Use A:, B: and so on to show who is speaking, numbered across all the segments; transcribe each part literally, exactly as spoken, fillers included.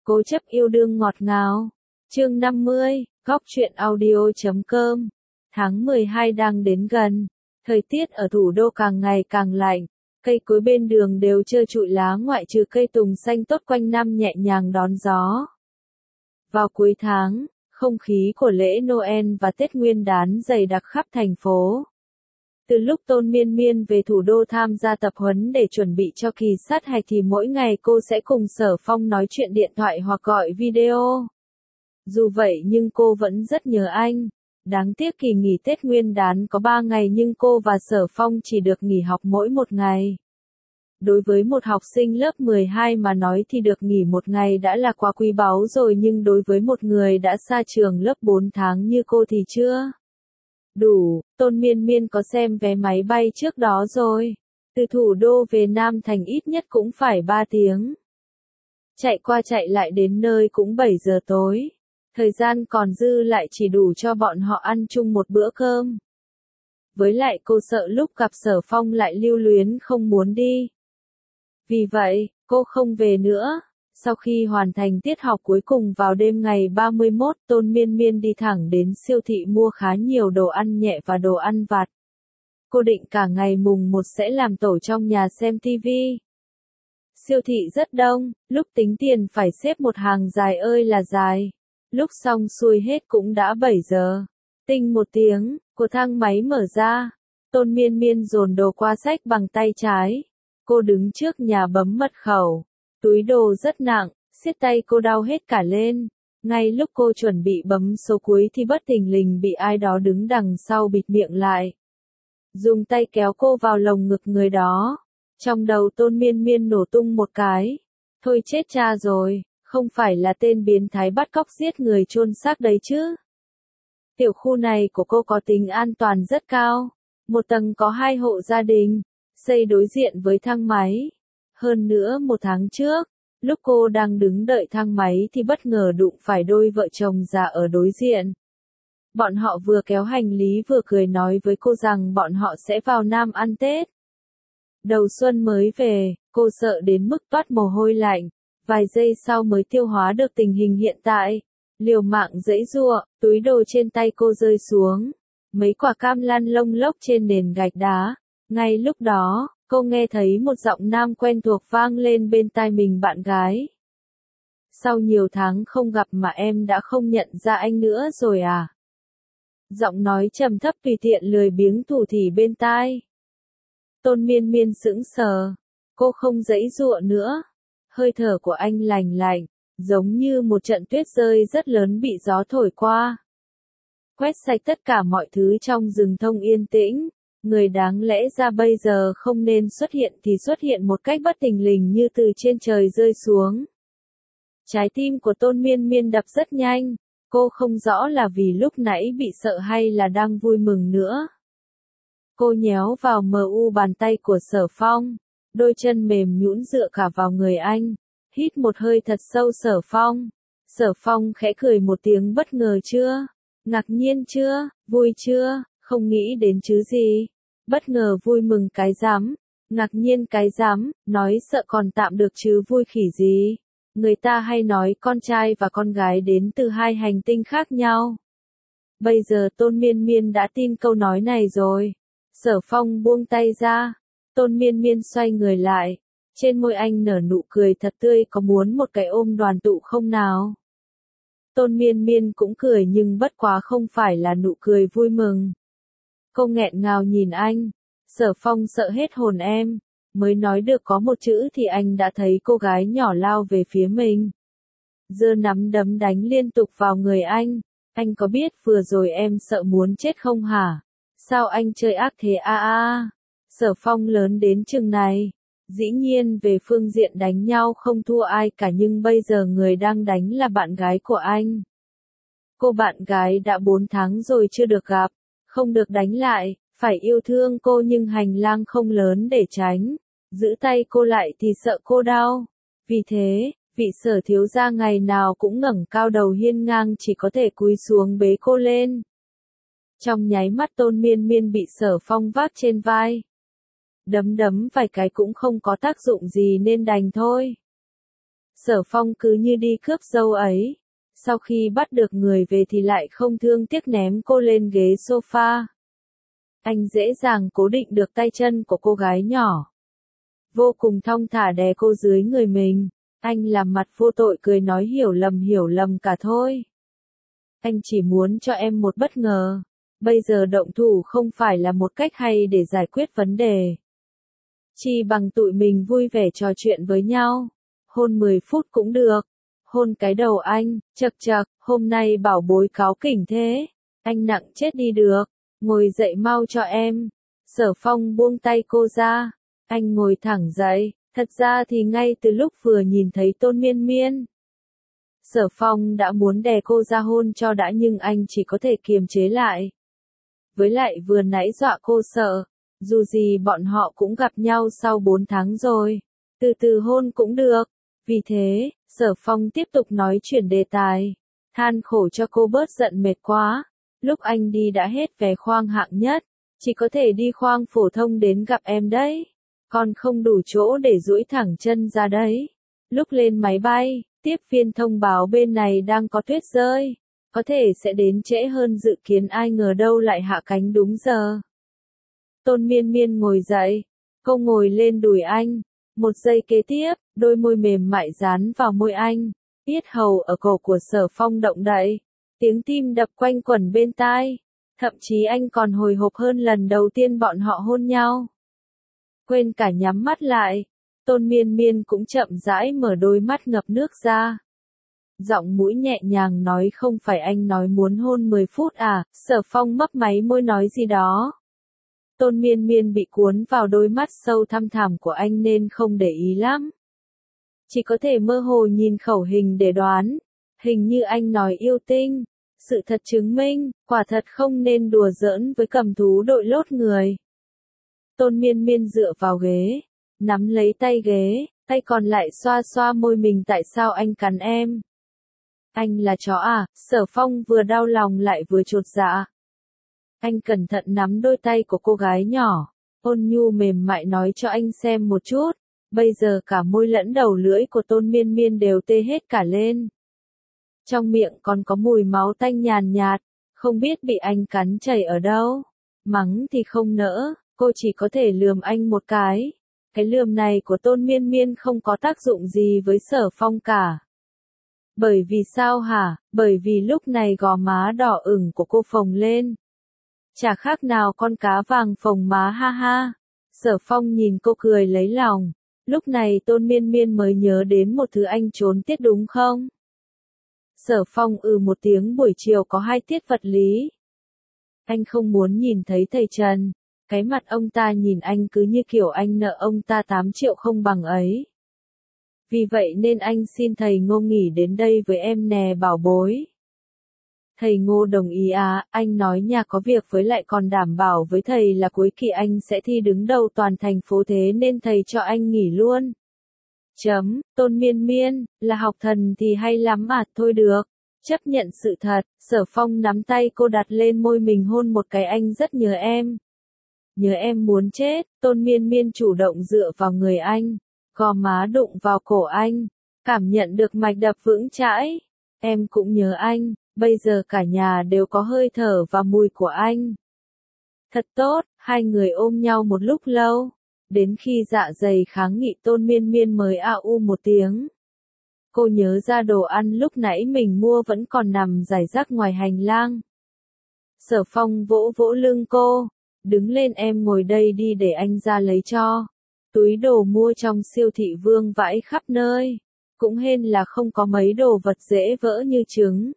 A: Cố chấp yêu đương ngọt ngào. Chương năm mươi, góc truyện audio chấm com. Tháng mười hai đang đến gần. Thời tiết ở thủ đô càng ngày càng lạnh. Cây cối bên đường đều trơ trụi lá ngoại trừ cây tùng xanh tốt quanh năm nhẹ nhàng đón gió. Vào cuối tháng, không khí của lễ Noel và Tết Nguyên đán dày đặc khắp thành phố. Từ lúc Tôn Miên Miên về thủ đô tham gia tập huấn để chuẩn bị cho kỳ sát hạch thì mỗi ngày cô sẽ cùng Sở Phong nói chuyện điện thoại hoặc gọi video. Dù vậy nhưng cô vẫn rất nhớ anh. Đáng tiếc kỳ nghỉ Tết Nguyên đán có ba ngày nhưng cô và Sở Phong chỉ được nghỉ học mỗi một ngày. Đối với một học sinh lớp mười hai mà nói thì được nghỉ một ngày đã là quá quý báu rồi, nhưng đối với một người đã xa trường lớp bốn tháng như cô thì chưa đủ. Tôn Miên Miên có xem vé máy bay trước đó rồi. Từ thủ đô về Nam Thành ít nhất cũng phải ba tiếng. Chạy qua chạy lại đến nơi cũng bảy giờ tối. Thời gian còn dư lại chỉ đủ cho bọn họ ăn chung một bữa cơm. Với lại cô sợ lúc gặp Sở Phong lại lưu luyến không muốn đi. Vì vậy, cô không về nữa. Sau khi hoàn thành tiết học cuối cùng vào đêm ngày ba mươi mốt, Tôn Miên Miên đi thẳng đến siêu thị mua khá nhiều đồ ăn nhẹ và đồ ăn vặt. Cô định cả ngày mùng một sẽ làm tổ trong nhà xem tivi. Siêu thị rất đông, lúc tính tiền phải xếp một hàng dài ơi là dài. Lúc xong xuôi hết cũng đã bảy giờ. Tinh một tiếng, của thang máy mở ra. Tôn Miên Miên dồn đồ qua xách bằng tay trái. Cô đứng trước nhà bấm mật khẩu. Túi đồ rất nặng, siết tay cô đau hết cả lên. Ngay lúc cô chuẩn bị bấm số cuối thì bất thình lình bị ai đó đứng đằng sau bịt miệng lại. Dùng tay kéo cô vào lồng ngực người đó. Trong đầu Tôn Miên Miên nổ tung một cái. Thôi chết cha rồi, không phải là tên biến thái bắt cóc giết người chôn xác đấy chứ. Tiểu khu này của cô có tính an toàn rất cao. Một tầng có hai hộ gia đình, xây đối diện với thang máy. Hơn nữa một tháng trước, lúc cô đang đứng đợi thang máy thì bất ngờ đụng phải đôi vợ chồng già ở đối diện. Bọn họ vừa kéo hành lý vừa cười nói với cô rằng bọn họ sẽ vào Nam ăn Tết. Đầu xuân mới về, cô sợ đến mức toát mồ hôi lạnh. Vài giây sau mới tiêu hóa được tình hình hiện tại. Liều mạng giãy giụa, túi đồ trên tay cô rơi xuống. Mấy quả cam lăn lông lốc trên nền gạch đá. Ngay lúc đó, cô nghe thấy một giọng nam quen thuộc vang lên bên tai mình: bạn gái. Sau nhiều tháng không gặp mà em đã không nhận ra anh nữa rồi à? Giọng nói trầm thấp tùy tiện lười biếng thủ thỉ bên tai. Tôn Miên Miên sững sờ. Cô không giãy giụa nữa. Hơi thở của anh lành lạnh, giống như một trận tuyết rơi rất lớn bị gió thổi qua. Quét sạch tất cả mọi thứ trong rừng thông yên tĩnh. Người đáng lẽ ra bây giờ không nên xuất hiện thì xuất hiện một cách bất thình lình như từ trên trời rơi xuống. Trái tim của Tôn Miên Miên đập rất nhanh. Cô không rõ là vì lúc nãy bị sợ hay là đang vui mừng nữa. Cô nhéo vào mờ u bàn tay của Sở Phong. Đôi chân mềm nhũn dựa cả vào người anh. Hít một hơi thật sâu. Sở Phong. Sở Phong khẽ cười một tiếng. Bất ngờ chưa? Ngạc nhiên chưa? Vui chưa? Không nghĩ đến chứ gì? Bất ngờ vui mừng cái rắm. Ngạc nhiên cái rắm. Nói sợ còn tạm được chứ vui khỉ gì? Người ta hay nói con trai và con gái đến từ hai hành tinh khác nhau. Bây giờ Tôn Miên Miên đã tin câu nói này rồi. Sở Phong buông tay ra. Tôn Miên Miên xoay người lại. Trên môi anh nở nụ cười thật tươi. Có muốn một cái ôm đoàn tụ không nào? Tôn Miên Miên cũng cười nhưng bất quá không phải là nụ cười vui mừng. Cô nghẹn ngào nhìn anh. Sở Phong sợ hết hồn em. Mới nói được có một chữ thì anh đã thấy cô gái nhỏ lao về phía mình. Giơ nắm đấm đánh liên tục vào người anh. Anh có biết vừa rồi em sợ muốn chết không hả? Sao anh chơi ác thế a a? Sở Phong lớn đến chừng này. Dĩ nhiên về phương diện đánh nhau không thua ai cả, nhưng bây giờ người đang đánh là bạn gái của anh. Cô bạn gái đã bốn tháng rồi chưa được gặp. Không được đánh lại, phải yêu thương cô nhưng hành lang không lớn để tránh. Giữ tay cô lại thì sợ cô đau. Vì thế, vị Sở thiếu gia ngày nào cũng ngẩng cao đầu hiên ngang chỉ có thể cúi xuống bế cô lên. Trong nháy mắt Tôn Miên Miên bị Sở Phong vác trên vai. Đấm đấm vài cái cũng không có tác dụng gì nên đành thôi. Sở Phong cứ như đi cướp dâu ấy. Sau khi bắt được người về thì lại không thương tiếc ném cô lên ghế sofa. Anh dễ dàng cố định được tay chân của cô gái nhỏ. Vô cùng thong thả đè cô dưới người mình. Anh làm mặt vô tội cười nói hiểu lầm hiểu lầm cả thôi. Anh chỉ muốn cho em một bất ngờ. Bây giờ động thủ không phải là một cách hay để giải quyết vấn đề. Chi bằng tụi mình vui vẻ trò chuyện với nhau. Hôn mười phút cũng được. Hôn cái đầu anh, chật chật, hôm nay bảo bối cáu kỉnh thế. Anh nặng chết đi được. Ngồi dậy mau cho em. Sở Phong buông tay cô ra. Anh ngồi thẳng dậy. Thật ra thì ngay từ lúc vừa nhìn thấy Tôn Miên Miên, Sở Phong đã muốn đè cô ra hôn cho đã nhưng anh chỉ có thể kiềm chế lại. Với lại vừa nãy dọa cô sợ. Dù gì bọn họ cũng gặp nhau sau bốn tháng rồi. Từ từ hôn cũng được. Vì thế, Sở Phong tiếp tục nói chuyển đề tài. Than khổ cho cô bớt giận mệt quá. Lúc anh đi đã hết vé khoang hạng nhất. Chỉ có thể đi khoang phổ thông đến gặp em đấy. Còn không đủ chỗ để duỗi thẳng chân ra đấy. Lúc lên máy bay, tiếp viên thông báo bên này đang có tuyết rơi. Có thể sẽ đến trễ hơn dự kiến, ai ngờ đâu lại hạ cánh đúng giờ. Tôn Miên Miên ngồi dậy. Cô ngồi lên đùi anh. Một giây kế tiếp, đôi môi mềm mại dán vào môi anh. Yết hầu ở cổ của Sở Phong động đậy. Tiếng tim đập quanh quẩn bên tai. Thậm chí anh còn hồi hộp hơn lần đầu tiên bọn họ hôn nhau. Quên cả nhắm mắt lại. Tôn Miên Miên cũng chậm rãi mở đôi mắt ngập nước ra. Giọng mũi nhẹ nhàng nói không phải anh nói muốn hôn mười phút à, Sở Phong mấp máy môi nói gì đó. Tôn Miên Miên bị cuốn vào đôi mắt sâu thăm thẳm của anh nên không để ý lắm. Chỉ có thể mơ hồ nhìn khẩu hình để đoán. Hình như anh nói yêu tinh. Sự thật chứng minh, quả thật không nên đùa giỡn với cầm thú đội lốt người. Tôn Miên Miên dựa vào ghế, nắm lấy tay ghế, tay còn lại xoa xoa môi mình. Tại sao anh cắn em? Anh là chó à? Sở Phong vừa đau lòng lại vừa chột dạ. Anh cẩn thận nắm đôi tay của cô gái nhỏ, ôn nhu mềm mại nói cho anh xem một chút. Bây giờ cả môi lẫn đầu lưỡi của Tôn Miên Miên đều tê hết cả lên. Trong miệng còn có mùi máu tanh nhàn nhạt, không biết bị anh cắn chảy ở đâu. Mắng thì không nỡ, cô chỉ có thể lườm anh một cái. Cái lườm này của Tôn Miên Miên không có tác dụng gì với Sở Phong cả. Bởi vì sao hả? Bởi vì lúc này gò má đỏ ửng của cô phồng lên. Chả khác nào con cá vàng phồng má ha ha. Sở Phong nhìn cô cười lấy lòng. Lúc này Tôn Miên Miên mới nhớ đến một thứ anh trốn tiết đúng không? Sở Phong ừ một tiếng, buổi chiều có hai tiết vật lý. Anh không muốn nhìn thấy thầy Trần. Cái mặt ông ta nhìn anh cứ như kiểu anh nợ ông ta tám triệu không bằng ấy. Vì vậy nên anh xin thầy Ngô nghỉ đến đây với em nè bảo bối. Thầy Ngô đồng ý à, anh nói nhà có việc với lại còn đảm bảo với thầy là cuối kỳ anh sẽ thi đứng đầu toàn thành phố, thế nên thầy cho anh nghỉ luôn. Chấm, Tôn Miên Miên, là học thần thì hay lắm à, thôi được. Chấp nhận sự thật, Sở Phong nắm tay cô đặt lên môi mình hôn một cái. Anh rất nhớ em. Nhớ em muốn chết. Tôn Miên Miên chủ động dựa vào người anh, gò má đụng vào cổ anh, cảm nhận được mạch đập vững chãi. Em cũng nhớ anh, bây giờ cả nhà đều có hơi thở và mùi của anh. Thật tốt, hai người ôm nhau một lúc lâu, đến khi dạ dày kháng nghị Tôn Miên Miên mới a u một tiếng. Cô nhớ ra đồ ăn lúc nãy mình mua vẫn còn nằm rải rác ngoài hành lang. Sở Phong vỗ vỗ lưng cô, đứng lên em ngồi đây đi để anh ra lấy cho. Túi đồ mua trong siêu thị vương vãi khắp nơi, cũng hên là không có mấy đồ vật dễ vỡ như trứng.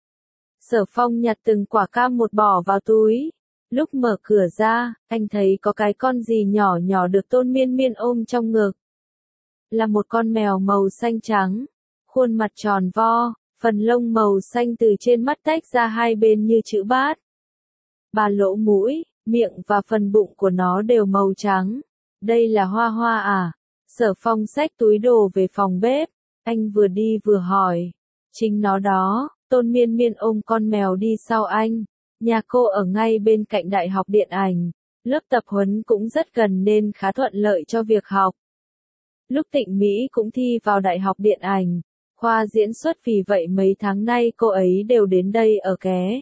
A: Sở Phong nhặt từng quả cam một bỏ vào túi. Lúc mở cửa ra, anh thấy có cái con gì nhỏ nhỏ được Tôn Miên Miên ôm trong ngực. Là một con mèo màu xanh trắng, khuôn mặt tròn vo, phần lông màu xanh từ trên mắt tách ra hai bên như chữ bát. Ba lỗ mũi, miệng và phần bụng của nó đều màu trắng. Đây là Hoa Hoa à? Sở Phong xách túi đồ về phòng bếp, anh vừa đi vừa hỏi. Chính nó đó. Tôn Miên Miên ôm con mèo đi sau anh. Nhà cô ở ngay bên cạnh Đại học Điện ảnh. Lớp tập huấn cũng rất gần nên khá thuận lợi cho việc học. Lúc Tịnh Mỹ cũng thi vào Đại học Điện ảnh, khoa diễn xuất, vì vậy mấy tháng nay cô ấy đều đến đây ở ké.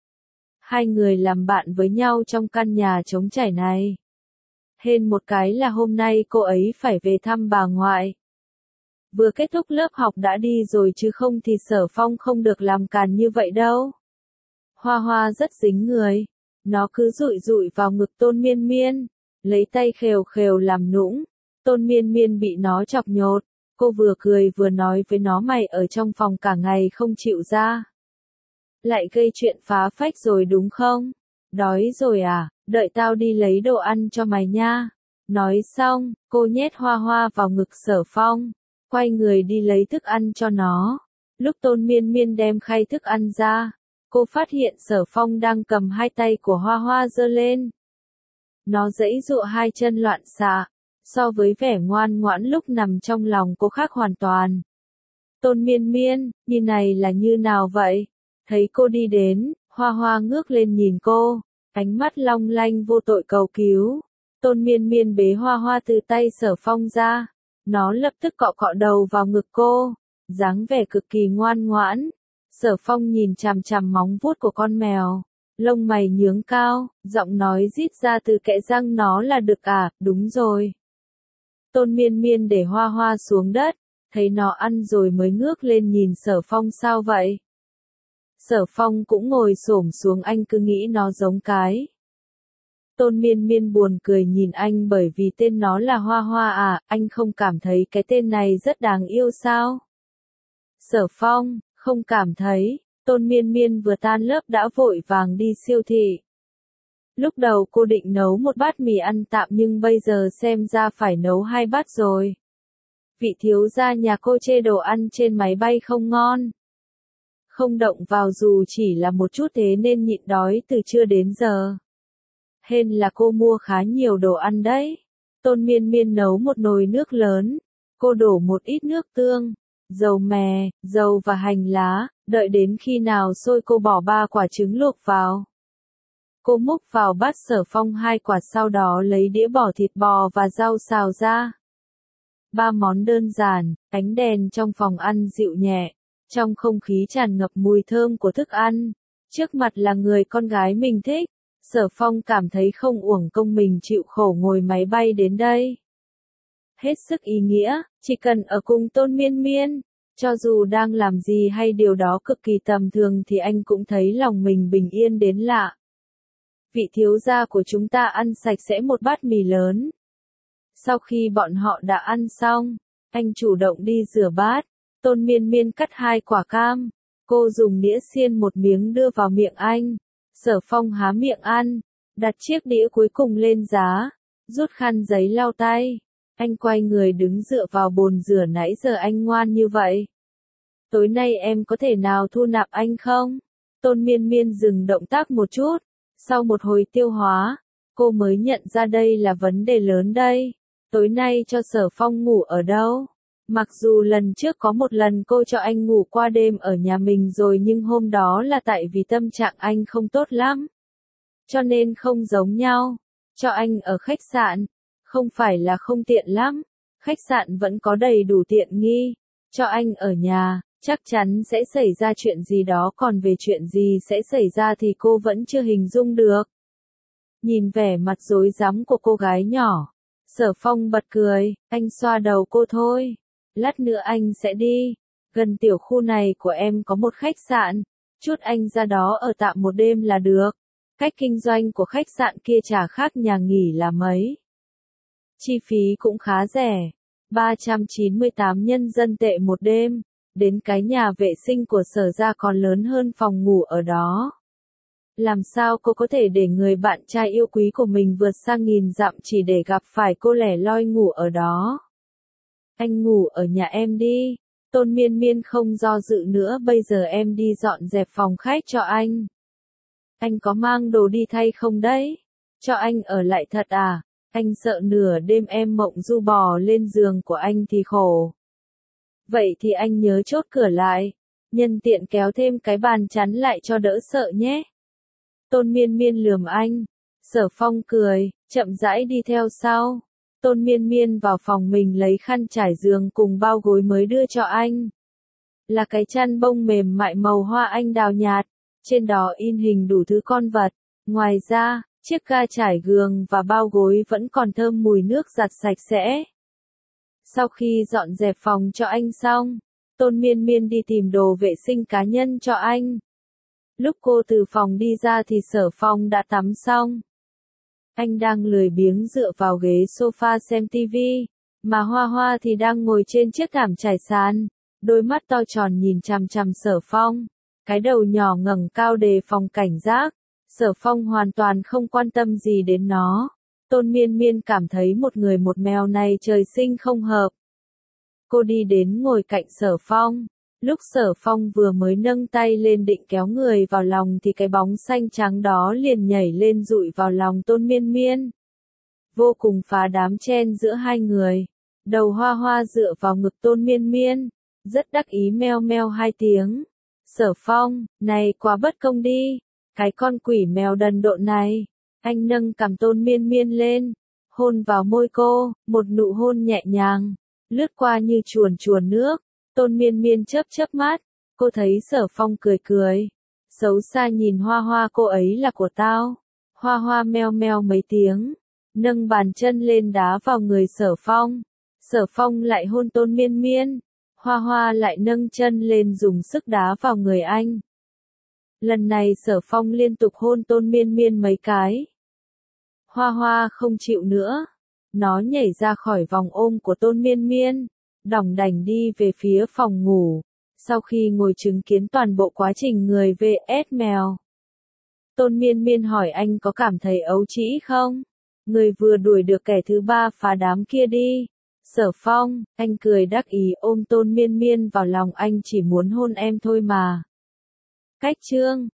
A: Hai người làm bạn với nhau trong căn nhà trống trải này. Hên một cái là hôm nay cô ấy phải về thăm bà ngoại. Vừa kết thúc lớp học đã đi rồi, chứ không thì Sở Phong không được làm càn như vậy đâu. Hoa Hoa rất dính người. Nó cứ dụi dụi vào ngực Tôn Miên Miên, lấy tay khều khều làm nũng. Tôn Miên Miên bị nó chọc nhột. Cô vừa cười vừa nói với nó, mày ở trong phòng cả ngày không chịu ra. Lại gây chuyện phá phách rồi đúng không? Đói rồi à, đợi tao đi lấy đồ ăn cho mày nha. Nói xong, cô nhét Hoa Hoa vào ngực Sở Phong, quay người đi lấy thức ăn cho nó. Lúc Tôn Miên Miên đem khay thức ăn ra, cô phát hiện Sở Phong đang cầm hai tay của Hoa Hoa giơ lên. Nó giãy giụa hai chân loạn xạ, so với vẻ ngoan ngoãn lúc nằm trong lòng cô khác hoàn toàn. Tôn Miên Miên, như này là như nào vậy? Thấy cô đi đến, Hoa Hoa ngước lên nhìn cô, ánh mắt long lanh vô tội cầu cứu. Tôn Miên Miên bế Hoa Hoa từ tay Sở Phong ra, nó lập tức cọ cọ đầu vào ngực cô, dáng vẻ cực kỳ ngoan ngoãn. Sở Phong nhìn chằm chằm móng vuốt của con mèo, lông mày nhướng cao, giọng nói rít ra từ kẽ răng, nó là được à, đúng rồi. Tôn Miên Miên để Hoa Hoa xuống đất, thấy nó ăn rồi mới ngước lên nhìn Sở Phong, sao vậy? Sở Phong cũng ngồi xổm xuống, anh cứ nghĩ nó giống cái. Tôn Miên Miên buồn cười nhìn anh, bởi vì tên nó là Hoa Hoa à, anh không cảm thấy cái tên này rất đáng yêu sao? Sở Phong, không cảm thấy. Tôn Miên Miên vừa tan lớp đã vội vàng đi siêu thị. Lúc đầu cô định nấu một bát mì ăn tạm, nhưng bây giờ xem ra phải nấu hai bát rồi. Vị thiếu gia nhà cô chê đồ ăn trên máy bay không ngon. Không động vào dù chỉ là một chút, thế nên nhịn đói từ trưa đến giờ. Hên là cô mua khá nhiều đồ ăn đấy. Tôn Miên Miên nấu một nồi nước lớn. Cô đổ một ít nước tương, dầu mè, dầu và hành lá, đợi đến khi nào sôi cô bỏ ba quả trứng luộc vào. Cô múc vào bát Sở Phong hai quả, sau đó lấy đĩa bỏ thịt bò và rau xào ra. Ba món đơn giản, ánh đèn trong phòng ăn dịu nhẹ, trong không khí tràn ngập mùi thơm của thức ăn. Trước mặt là người con gái mình thích, Sở Phong cảm thấy không uổng công mình chịu khổ ngồi máy bay đến đây. Hết sức ý nghĩa, chỉ cần ở cùng Tôn Miên Miên, cho dù đang làm gì hay điều đó cực kỳ tầm thường thì anh cũng thấy lòng mình bình yên đến lạ. Vị thiếu gia của chúng ta ăn sạch sẽ một bát mì lớn. Sau khi bọn họ đã ăn xong, anh chủ động đi rửa bát. Tôn Miên Miên cắt hai quả cam, cô dùng đĩa xiên một miếng đưa vào miệng anh. Sở Phong há miệng ăn, đặt chiếc đĩa cuối cùng lên giá, rút khăn giấy lau tay. Anh quay người đứng dựa vào bồn rửa, nãy giờ anh ngoan như vậy. Tối nay em có thể nào thu nạp anh không? Tôn Miên Miên dừng động tác một chút. Sau một hồi tiêu hóa, cô mới nhận ra đây là vấn đề lớn đây. Tối nay cho Sở Phong ngủ ở đâu? Mặc dù lần trước có một lần cô cho anh ngủ qua đêm ở nhà mình rồi, nhưng hôm đó là tại vì tâm trạng anh không tốt lắm. Cho nên không giống nhau. Cho anh ở khách sạn, không phải là không tiện lắm. Khách sạn vẫn có đầy đủ tiện nghi. Cho anh ở nhà, chắc chắn sẽ xảy ra chuyện gì đó, còn về chuyện gì sẽ xảy ra thì cô vẫn chưa hình dung được. Nhìn vẻ mặt rối rắm của cô gái nhỏ, Sở Phong bật cười, anh xoa đầu cô thôi. Lát nữa anh sẽ đi. Gần tiểu khu này của em có một khách sạn. Chút anh ra đó ở tạm một đêm là được. Cách kinh doanh của khách sạn kia chả khác nhà nghỉ là mấy. Chi phí cũng khá rẻ. ba trăm chín mươi tám nhân dân tệ một đêm. Đến cái nhà vệ sinh của Sở gia còn lớn hơn phòng ngủ ở đó. Làm sao cô có thể để người bạn trai yêu quý của mình vượt sang nghìn dặm chỉ để gặp phải cô lẻ loi ngủ ở đó? Anh ngủ ở nhà em đi. Tôn Miên Miên không do dự nữa, bây giờ em đi dọn dẹp phòng khách cho anh. Anh có mang đồ đi thay không đấy? Cho anh ở lại thật à? Anh sợ nửa đêm em mộng du bò lên giường của anh thì khổ. Vậy thì anh nhớ chốt cửa lại. Nhân tiện kéo thêm cái bàn chắn lại cho đỡ sợ nhé. Tôn Miên Miên lườm anh. Sở Phong cười, chậm rãi đi theo sau. Tôn Miên Miên vào phòng mình lấy khăn trải giường cùng bao gối mới đưa cho anh. Là cái chăn bông mềm mại màu hoa anh đào nhạt, trên đó in hình đủ thứ con vật. Ngoài ra, chiếc ga trải giường và bao gối vẫn còn thơm mùi nước giặt sạch sẽ. Sau khi dọn dẹp phòng cho anh xong, Tôn Miên Miên đi tìm đồ vệ sinh cá nhân cho anh. Lúc cô từ phòng đi ra thì Sở Phong đã tắm xong. Anh đang lười biếng dựa vào ghế sofa xem tivi, mà Hoa Hoa thì đang ngồi trên chiếc thảm trải sàn, đôi mắt to tròn nhìn chằm chằm Sở Phong, cái đầu nhỏ ngẩng cao đề phòng cảnh giác. Sở Phong hoàn toàn không quan tâm gì đến nó. Tôn Miên Miên cảm thấy một người một mèo này trời sinh không hợp. Cô đi đến ngồi cạnh Sở Phong. Lúc Sở Phong vừa mới nâng tay lên định kéo người vào lòng thì cái bóng xanh trắng đó liền nhảy lên dụi vào lòng Tôn Miên Miên. Vô cùng phá đám chen giữa hai người. Đầu Hoa Hoa dựa vào ngực Tôn Miên Miên, rất đắc ý meo meo hai tiếng. Sở Phong, này quá bất công đi. Cái con quỷ mèo đần độn này. Anh nâng cằm Tôn Miên Miên lên, hôn vào môi cô, một nụ hôn nhẹ nhàng, lướt qua như chuồn chuồn nước. Tôn Miên Miên chớp chớp mắt, cô thấy Sở Phong cười cười. Xấu xa nhìn Hoa Hoa, cô ấy là của tao. Hoa Hoa meo meo mấy tiếng, nâng bàn chân lên đá vào người Sở Phong. Sở Phong lại hôn Tôn Miên Miên. Hoa Hoa lại nâng chân lên dùng sức đá vào người anh. Lần này Sở Phong liên tục hôn Tôn Miên Miên mấy cái. Hoa Hoa không chịu nữa. Nó nhảy ra khỏi vòng ôm của Tôn Miên Miên, đỏng đảnh đi về phía phòng ngủ. Sau khi ngồi chứng kiến toàn bộ quá trình người vs mèo, Tôn Miên Miên hỏi anh có cảm thấy ấu trĩ không? Người vừa đuổi được kẻ thứ ba phá đám kia đi. Sở Phong, anh cười đắc ý ôm Tôn Miên Miên vào lòng, anh chỉ muốn hôn em thôi mà. Cách chương